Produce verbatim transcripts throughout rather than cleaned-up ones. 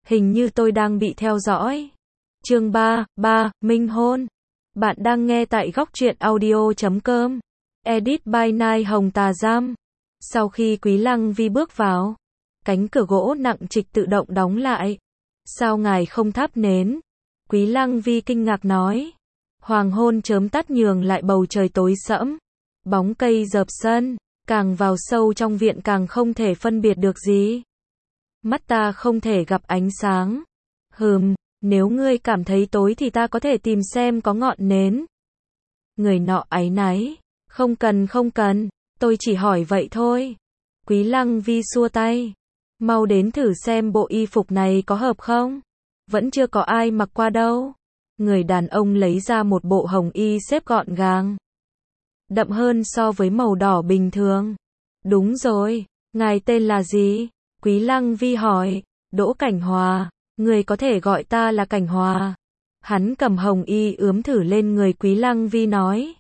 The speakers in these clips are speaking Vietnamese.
Hình như tôi đang bị theo dõi. Chương ba, ba, Minh hôn. Bạn đang nghe tại góc truyện audio chấm com. Edit by Nai Hồng Tà Giam. Sau khi Quý Lăng Vi bước vào, cánh cửa gỗ nặng trịch tự động đóng lại. Sao ngài không thắp nến? Quý Lăng Vi kinh ngạc nói. Hoàng hôn chớm tắt nhường lại bầu trời tối sẫm. Bóng cây dợp sân, càng vào sâu trong viện càng không thể phân biệt được gì. Mắt ta không thể gặp ánh sáng. Hừm, nếu ngươi cảm thấy tối thì ta có thể tìm xem có ngọn nến. Người nọ áy náy. Không cần không cần, tôi chỉ hỏi vậy thôi. Quý Lăng Vi xua tay. Mau đến thử xem bộ y phục này có hợp không? Vẫn chưa có ai mặc qua đâu. Người đàn ông lấy ra một bộ hồng y xếp gọn gàng. Đậm hơn so với màu đỏ bình thường. Đúng rồi, ngài tên là gì? Quý Lăng Vi hỏi. Đỗ Cảnh Hòa, người có thể gọi ta là Cảnh Hòa. Hắn cầm hồng y ướm thử lên người Quý Lăng Vi nói.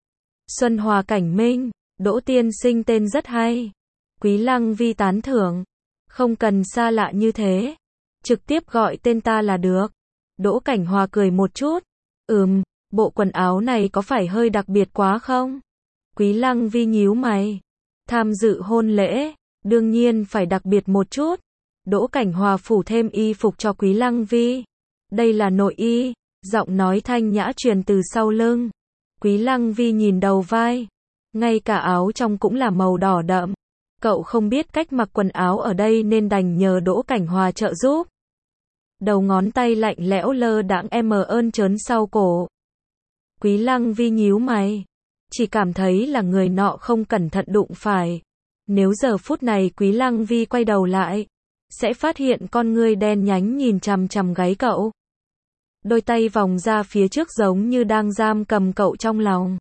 Xuân Hòa Cảnh Minh, Đỗ tiên sinh tên rất hay. Quý Lăng Vi tán thưởng. Không cần xa lạ như thế. Trực tiếp gọi tên ta là được. Đỗ Cảnh Hòa cười một chút. Ừm, bộ quần áo này có phải hơi đặc biệt quá không? Quý Lăng Vi nhíu mày. Tham dự hôn lễ, đương nhiên phải đặc biệt một chút. Đỗ Cảnh Hòa phủ thêm y phục cho Quý Lăng Vi. Đây là nội y, giọng nói thanh nhã truyền từ sau lưng. Quý Lăng Vi nhìn đầu vai. Ngay cả áo trong cũng là màu đỏ đậm. Cậu không biết cách mặc quần áo ở đây nên đành nhờ Đỗ Cảnh Hòa trợ giúp. Đầu ngón tay lạnh lẽo lơ đãng em ơn trớn sau cổ. Quý Lăng Vi nhíu mày. Chỉ cảm thấy là người nọ không cẩn thận đụng phải. Nếu giờ phút này Quý Lăng Vi quay đầu lại, sẽ phát hiện con ngươi đen nhánh nhìn chằm chằm gáy cậu. Đôi tay vòng ra phía trước giống như đang giam cầm cậu trong lòng.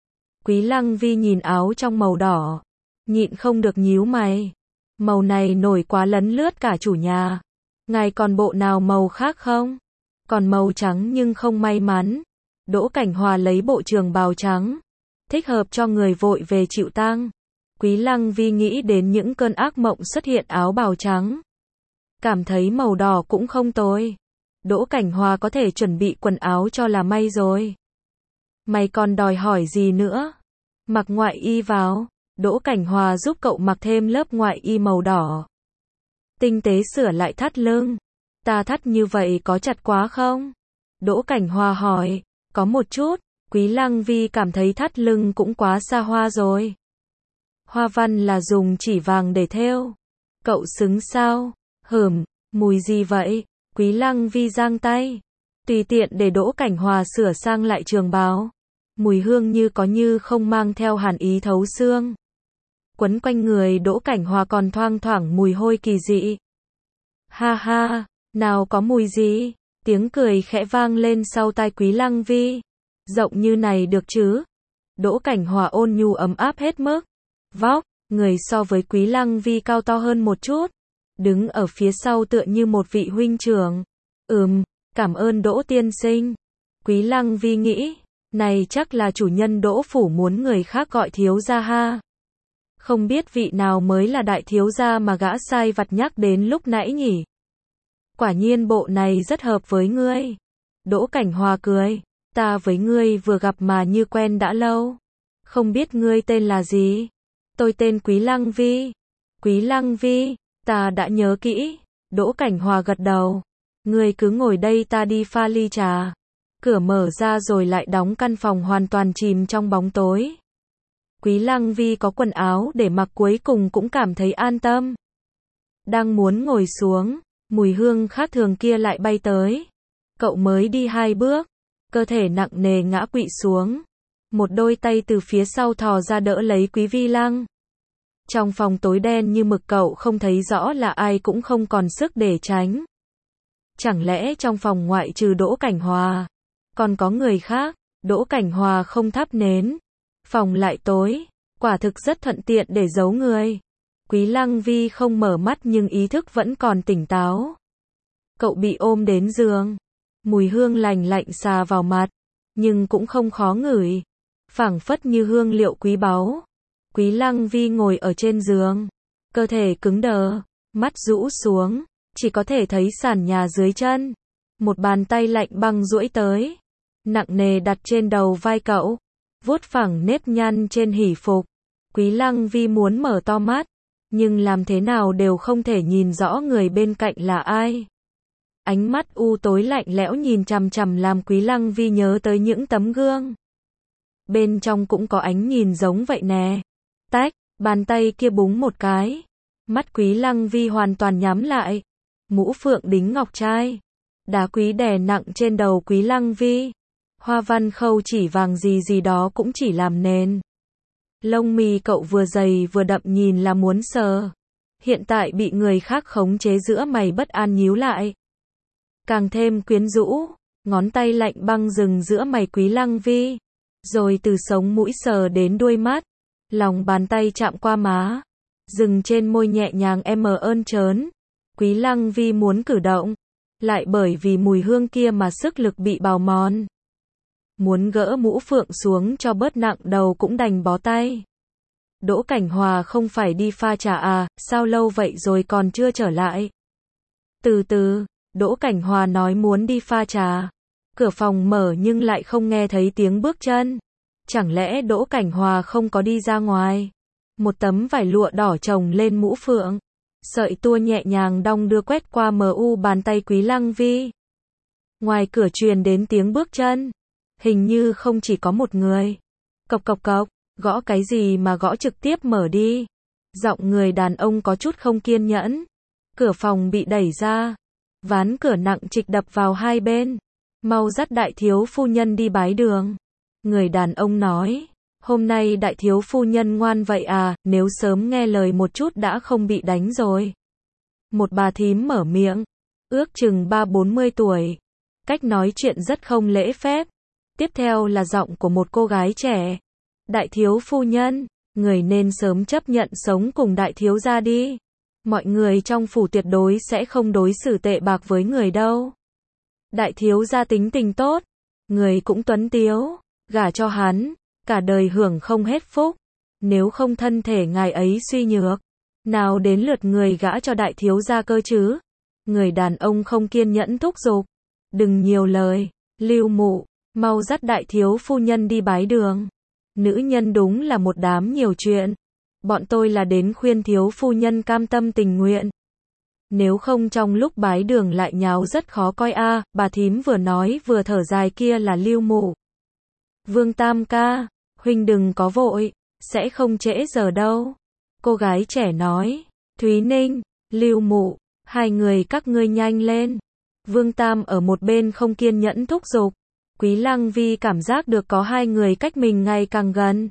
Quý Lăng Vi nhìn áo trong màu đỏ, nhịn không được nhíu mày. Màu này nổi quá lấn lướt cả chủ nhà. Ngài còn bộ nào màu khác không? Còn màu trắng nhưng không may mắn. Đỗ Cảnh Hòa lấy bộ trường bào trắng, thích hợp cho người vội về chịu tang. Quý Lăng Vi nghĩ đến những cơn ác mộng xuất hiện áo bào trắng. Cảm thấy màu đỏ cũng không tồi. Đỗ Cảnh Hòa có thể chuẩn bị quần áo cho là may rồi. Mày còn đòi hỏi gì nữa? Mặc ngoại y vào. Đỗ Cảnh Hòa giúp cậu mặc thêm lớp ngoại y màu đỏ. Tinh tế sửa lại thắt lưng. Ta thắt như vậy có chặt quá không? Đỗ Cảnh Hòa hỏi. Có một chút. Quý Lăng Vi cảm thấy thắt lưng cũng quá xa hoa rồi. Hoa văn là dùng chỉ vàng để thêu. Cậu xứng sao? Hửm, mùi gì vậy? Quý Lăng Vi giang tay. Tùy tiện để Đỗ Cảnh Hòa sửa sang lại trường bào. Mùi hương như có như không mang theo hàn ý thấu xương. Quấn quanh người Đỗ Cảnh Hòa còn thoang thoảng mùi hôi kỳ dị. Ha ha, nào có mùi gì? Tiếng cười khẽ vang lên sau tai Quý Lăng Vi. Rộng như này được chứ? Đỗ Cảnh Hòa ôn nhu ấm áp hết mức. Vóc, người so với Quý Lăng Vi cao to hơn một chút. Đứng ở phía sau tựa như một vị huynh trưởng. Ừm, cảm ơn Đỗ tiên sinh. Quý Lăng Vi nghĩ, này chắc là chủ nhân Đỗ phủ muốn người khác gọi thiếu gia ha. Không biết vị nào mới là đại thiếu gia mà gã sai vặt nhắc đến lúc nãy nhỉ? Quả nhiên bộ này rất hợp với ngươi. Đỗ Cảnh Hòa cười. Ta với ngươi vừa gặp mà như quen đã lâu. Không biết ngươi tên là gì? Tôi tên Quý Lăng Vi. Quý Lăng Vi, ta đã nhớ kỹ. Đỗ Cảnh Hòa gật đầu. Ngươi cứ ngồi đây ta đi pha ly trà. Cửa mở ra rồi lại đóng, căn phòng hoàn toàn chìm trong bóng tối. Quý Lăng Vi có quần áo để mặc cuối cùng cũng cảm thấy an tâm. Đang muốn ngồi xuống, mùi hương khác thường kia lại bay tới. Cậu mới đi hai bước, cơ thể nặng nề ngã quỵ xuống. Một đôi tay từ phía sau thò ra đỡ lấy Quý Vi Lăng. Trong phòng tối đen như mực cậu không thấy rõ là ai cũng không còn sức để tránh. Chẳng lẽ trong phòng ngoại trừ Đỗ Cảnh Hòa, còn có người khác? Đỗ Cảnh Hòa không thắp nến. Phòng lại tối, quả thực rất thuận tiện để giấu người. Quý Lăng Vi không mở mắt nhưng ý thức vẫn còn tỉnh táo. Cậu bị ôm đến giường. Mùi hương lành lạnh xà vào mặt, nhưng cũng không khó ngửi. Phảng phất như hương liệu quý báu. Quý Lăng Vi ngồi ở trên giường, cơ thể cứng đờ, mắt rũ xuống, chỉ có thể thấy sàn nhà dưới chân. Một bàn tay lạnh băng duỗi tới, nặng nề đặt trên đầu vai cậu, vuốt phẳng nếp nhăn trên hỉ phục. Quý Lăng Vi muốn mở to mắt, nhưng làm thế nào đều không thể nhìn rõ người bên cạnh là ai. Ánh mắt u tối lạnh lẽo nhìn chằm chằm làm Quý Lăng Vi nhớ tới những tấm gương. Bên trong cũng có ánh nhìn giống vậy nè. Tách, bàn tay kia búng một cái. Mắt Quý Lăng Vi hoàn toàn nhắm lại. Mũ phượng đính ngọc trai. Đá quý đè nặng trên đầu Quý Lăng Vi. Hoa văn khâu chỉ vàng gì gì đó cũng chỉ làm nền. Lông mi cậu vừa dày vừa đậm nhìn là muốn sờ. Hiện tại bị người khác khống chế giữa mày bất an nhíu lại. Càng thêm quyến rũ, ngón tay lạnh băng dừng giữa mày Quý Lăng Vi. Rồi từ sống mũi sờ đến đuôi mắt. Lòng bàn tay chạm qua má. Dừng trên môi nhẹ nhàng em ơn trớn. Quý Lăng Vi muốn cử động. Lại bởi vì mùi hương kia mà sức lực bị bào mòn. Muốn gỡ mũ phượng xuống cho bớt nặng đầu cũng đành bó tay. Đỗ Cảnh Hòa không phải đi pha trà à, sao lâu vậy rồi còn chưa trở lại? Từ từ, Đỗ Cảnh Hòa nói muốn đi pha trà. Cửa phòng mở nhưng lại không nghe thấy tiếng bước chân. Chẳng lẽ Đỗ Cảnh Hòa không có đi ra ngoài? Một tấm vải lụa đỏ chồng lên mũ phượng. Sợi tua nhẹ nhàng đong đưa quét qua mờ u bàn tay Quý Lăng Vi. Ngoài cửa truyền đến tiếng bước chân. Hình như không chỉ có một người. Cộc cộc cộc, gõ cái gì mà gõ trực tiếp mở đi. Giọng người đàn ông có chút không kiên nhẫn. Cửa phòng bị đẩy ra. Ván cửa nặng trịch đập vào hai bên. Mau dắt đại thiếu phu nhân đi bái đường. Người đàn ông nói. Hôm nay đại thiếu phu nhân ngoan vậy à, nếu sớm nghe lời một chút đã không bị đánh rồi. Một bà thím mở miệng. Ước chừng ba bốn mươi tuổi. Cách nói chuyện rất không lễ phép. Tiếp theo là giọng của một cô gái trẻ. Đại thiếu phu nhân, người nên sớm chấp nhận sống cùng đại thiếu gia đi. Mọi người trong phủ tuyệt đối sẽ không đối xử tệ bạc với người đâu. Đại thiếu gia tính tình tốt, người cũng tuấn tiếu, gả cho hắn, cả đời hưởng không hết phúc. Nếu không thân thể ngài ấy suy nhược, nào đến lượt người gả cho đại thiếu gia cơ chứ? Người đàn ông không kiên nhẫn thúc giục. Đừng nhiều lời, Lưu Mụ, mau dắt đại thiếu phu nhân đi bái đường. Nữ nhân đúng là một đám nhiều chuyện. Bọn tôi là đến khuyên thiếu phu nhân cam tâm tình nguyện. Nếu không trong lúc bái đường lại nháo rất khó coi a. À, bà thím vừa nói vừa thở dài kia là Lưu Mụ. Vương Tam ca, huynh đừng có vội, sẽ không trễ giờ đâu. Cô gái trẻ nói. Thúy Ninh, Lưu Mụ, hai người các ngươi nhanh lên. Vương Tam ở một bên không kiên nhẫn thúc giục. Quý Lăng Vi cảm giác được có hai người cách mình ngày càng gần.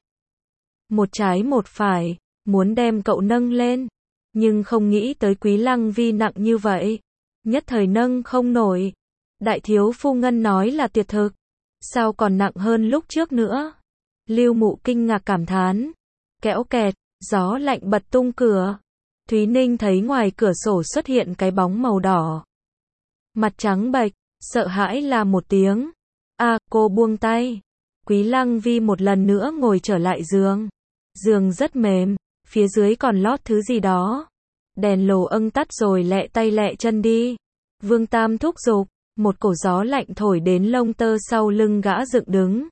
Một trái một phải, muốn đem cậu nâng lên. Nhưng không nghĩ tới Quý Lăng Vi nặng như vậy. Nhất thời nâng không nổi. Đại thiếu phu Ngân nói là tuyệt thực. Sao còn nặng hơn lúc trước nữa? Lưu Mụ kinh ngạc cảm thán. Kẽo kẹt, gió lạnh bật tung cửa. Thúy Ninh thấy ngoài cửa sổ xuất hiện cái bóng màu đỏ. Mặt trắng bệch, sợ hãi là một tiếng. À, cô buông tay. Quý Lăng Vi một lần nữa ngồi trở lại giường. Giường rất mềm, phía dưới còn lót thứ gì đó. Đèn lồ âng tắt rồi lẹ tay lẹ chân đi. Vương Tam thúc giục, một cổ gió lạnh thổi đến lông tơ sau lưng gã dựng đứng.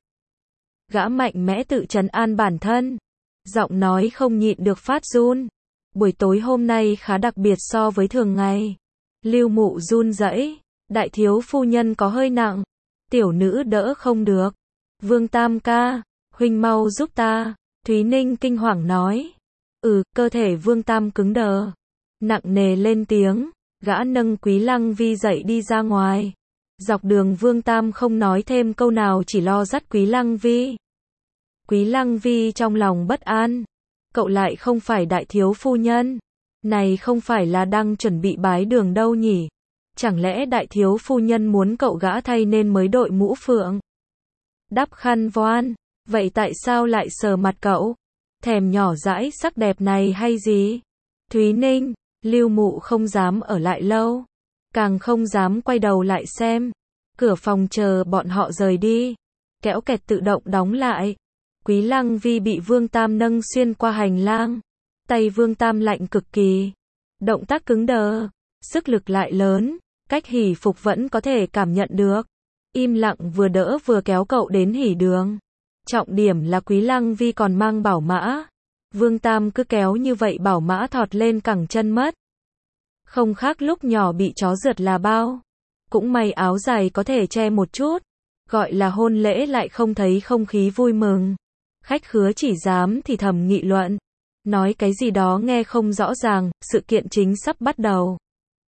Gã mạnh mẽ tự trấn an bản thân. Giọng nói không nhịn được phát run. Buổi tối hôm nay khá đặc biệt so với thường ngày. Lưu Mụ run rẩy. Đại thiếu phu nhân có hơi nặng. Tiểu nữ đỡ không được. Vương Tam ca, huynh mau giúp ta. Thúy Ninh kinh hoàng nói. Ừ, cơ thể Vương Tam cứng đờ. Nặng nề lên tiếng. Gã nâng Quý Lăng Vi dậy đi ra ngoài. Dọc đường Vương Tam không nói thêm câu nào, chỉ lo dắt Quý Lăng Vi. Quý Lăng Vi trong lòng bất an. Cậu lại không phải đại thiếu phu nhân. Này không phải là đang chuẩn bị bái đường đâu nhỉ? Chẳng lẽ đại thiếu phu nhân muốn cậu gã thay nên mới đội mũ phượng? Đắp khăn voan. Vậy tại sao lại sờ mặt cậu? Thèm nhỏ dãi sắc đẹp này hay gì? Thúy Ninh, Lưu Mụ không dám ở lại lâu. Càng không dám quay đầu lại xem. Cửa phòng chờ bọn họ rời đi. Kéo kẹt tự động đóng lại. Quý Lăng Vi bị Vương Tam nâng xuyên qua hành lang. Tay Vương Tam lạnh cực kỳ. Động tác cứng đờ. sức lực lại lớn, cách hỷ phục vẫn có thể cảm nhận được. Im lặng vừa đỡ vừa kéo cậu đến hỉ đường. Trọng điểm là Quý Lăng Vi còn mang bảo mã. Vương Tam cứ kéo như vậy bảo mã thọt lên cẳng chân mất. Không khác lúc nhỏ bị chó rượt là bao. Cũng may áo dài có thể che một chút. Gọi là hôn lễ lại không thấy không khí vui mừng. Khách khứa chỉ dám thì thầm nghị luận. Nói cái gì đó nghe không rõ ràng, sự kiện chính sắp bắt đầu.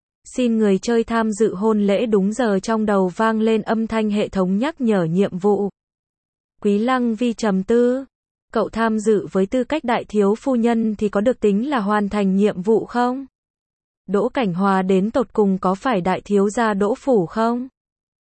Xin người chơi tham dự hôn lễ đúng giờ, trong đầu vang lên âm thanh hệ thống nhắc nhở nhiệm vụ. Quý Lăng Vi trầm tư. Cậu tham dự với tư cách đại thiếu phu nhân thì có được tính là hoàn thành nhiệm vụ không? Đỗ Cảnh Hòa đến tột cùng có phải đại thiếu gia Đỗ phủ không?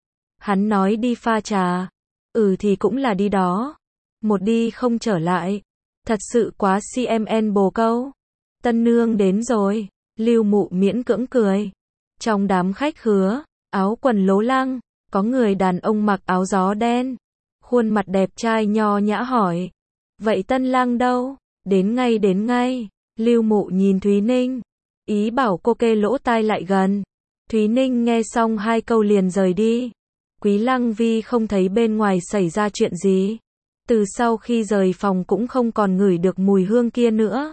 Hắn nói đi pha trà. Ừ thì cũng là đi đó. Một đi không trở lại. Thật sự quá cmn bồ câu. Tân nương đến rồi. Lưu Mụ miễn cưỡng cười. Trong đám khách khứa, áo quần lố lăng, có người đàn ông mặc áo gió đen. Khuôn mặt đẹp trai nho nhã hỏi. Vậy tân lang đâu? Đến ngay đến ngay. Lưu Mụ nhìn Thúy Ninh. Ý bảo cô kê lỗ tai lại gần. Thúy Ninh nghe xong hai câu liền rời đi. Quý Lăng Vi không thấy bên ngoài xảy ra chuyện gì. Từ sau khi rời phòng cũng không còn ngửi được mùi hương kia nữa.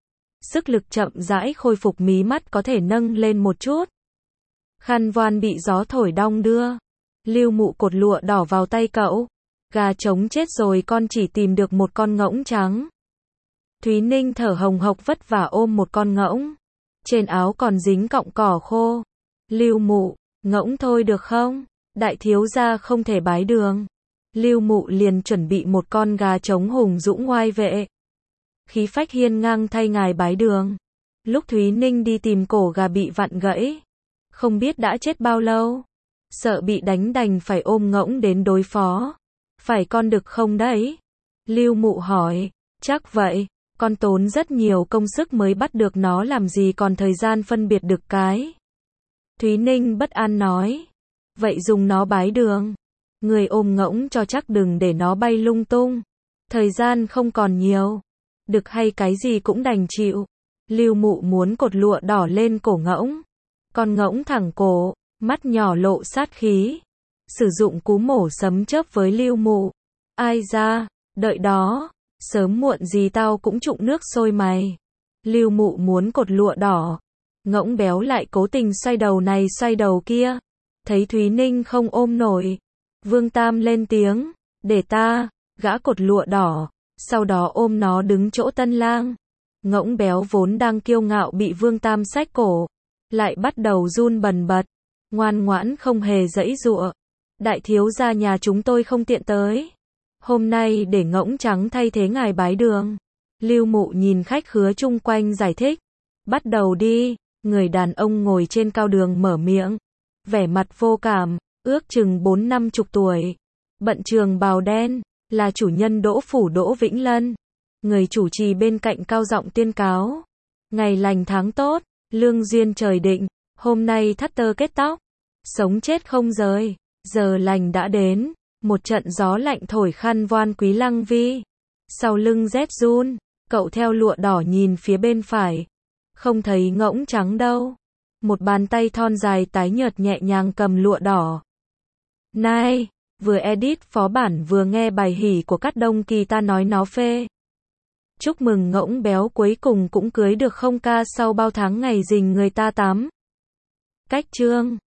Sức lực chậm rãi khôi phục, mí mắt có thể nâng lên một chút. Khăn voan bị gió thổi đong đưa. Lưu Mụ cột lụa đỏ vào tay cậu. Gà trống chết rồi con chỉ tìm được một con ngỗng trắng. Thúy Ninh thở hồng hộc vất vả ôm một con ngỗng. Trên áo còn dính cọng cỏ khô. Lưu Mụ, ngỗng thôi được không? Đại thiếu gia không thể bái đường. Lưu Mụ liền chuẩn bị một con gà trống hùng dũng oai vệ. Khí phách hiên ngang thay ngài bái đường. Lúc Thúy Ninh đi tìm cổ gà bị vặn gãy. Không biết đã chết bao lâu. Sợ bị đánh đành phải ôm ngỗng đến đối phó. Phải con đực không đấy? Lưu Mụ hỏi. Chắc vậy, con tốn rất nhiều công sức mới bắt được nó, làm gì còn thời gian phân biệt được cái. Thúy Ninh bất an nói. Vậy dùng nó bái đường. Người ôm ngỗng cho chắc, đừng để nó bay lung tung. Thời gian không còn nhiều. Đực hay cái gì cũng đành chịu. Lưu Mụ muốn cột lụa đỏ lên cổ ngỗng. Con ngỗng thẳng cổ, mắt nhỏ lộ sát khí. Sử dụng cú mổ sấm chớp với Lưu Mụ. Ai ra, đợi đó, sớm muộn gì tao cũng trụng nước sôi mày. Lưu Mụ muốn cột lụa đỏ. Ngỗng béo lại cố tình xoay đầu này xoay đầu kia. Thấy Thúy Ninh không ôm nổi. Vương Tam lên tiếng. Để ta, gã cột lụa đỏ. Sau đó ôm nó đứng chỗ tân lang. Ngỗng béo vốn đang kiêu ngạo bị Vương Tam xách cổ. Lại bắt đầu run bần bật. Ngoan ngoãn không hề giãy giụa. Đại thiếu gia nhà chúng tôi không tiện tới. Hôm nay để ngỗng trắng thay thế ngài bái đường. Lưu Mụ nhìn khách khứa chung quanh giải thích. Bắt đầu đi. Người đàn ông ngồi trên cao đường mở miệng. Vẻ mặt vô cảm, ước chừng bốn năm chục tuổi. Bận trường bào đen, là chủ nhân Đỗ phủ Đỗ Vĩnh Lân. Người chủ trì bên cạnh cao giọng tuyên cáo. Ngày lành tháng tốt, lương duyên trời định, hôm nay thắt tơ kết tóc. Sống chết không rời, giờ lành đã đến. Một trận gió lạnh thổi khăn voan Quý Lăng Vi. Sau lưng rét run, cậu theo lụa đỏ nhìn phía bên phải. Không thấy ngỗng trắng đâu. Một bàn tay thon dài tái nhợt nhẹ nhàng cầm lụa đỏ. Này, vừa edit phó bản vừa nghe bài hỉ của Cát Đông Kỳ, ta nói nó phê. Chúc mừng ngỗng béo cuối cùng cũng cưới được không ca, sau bao tháng ngày rình người ta tắm. Cách chương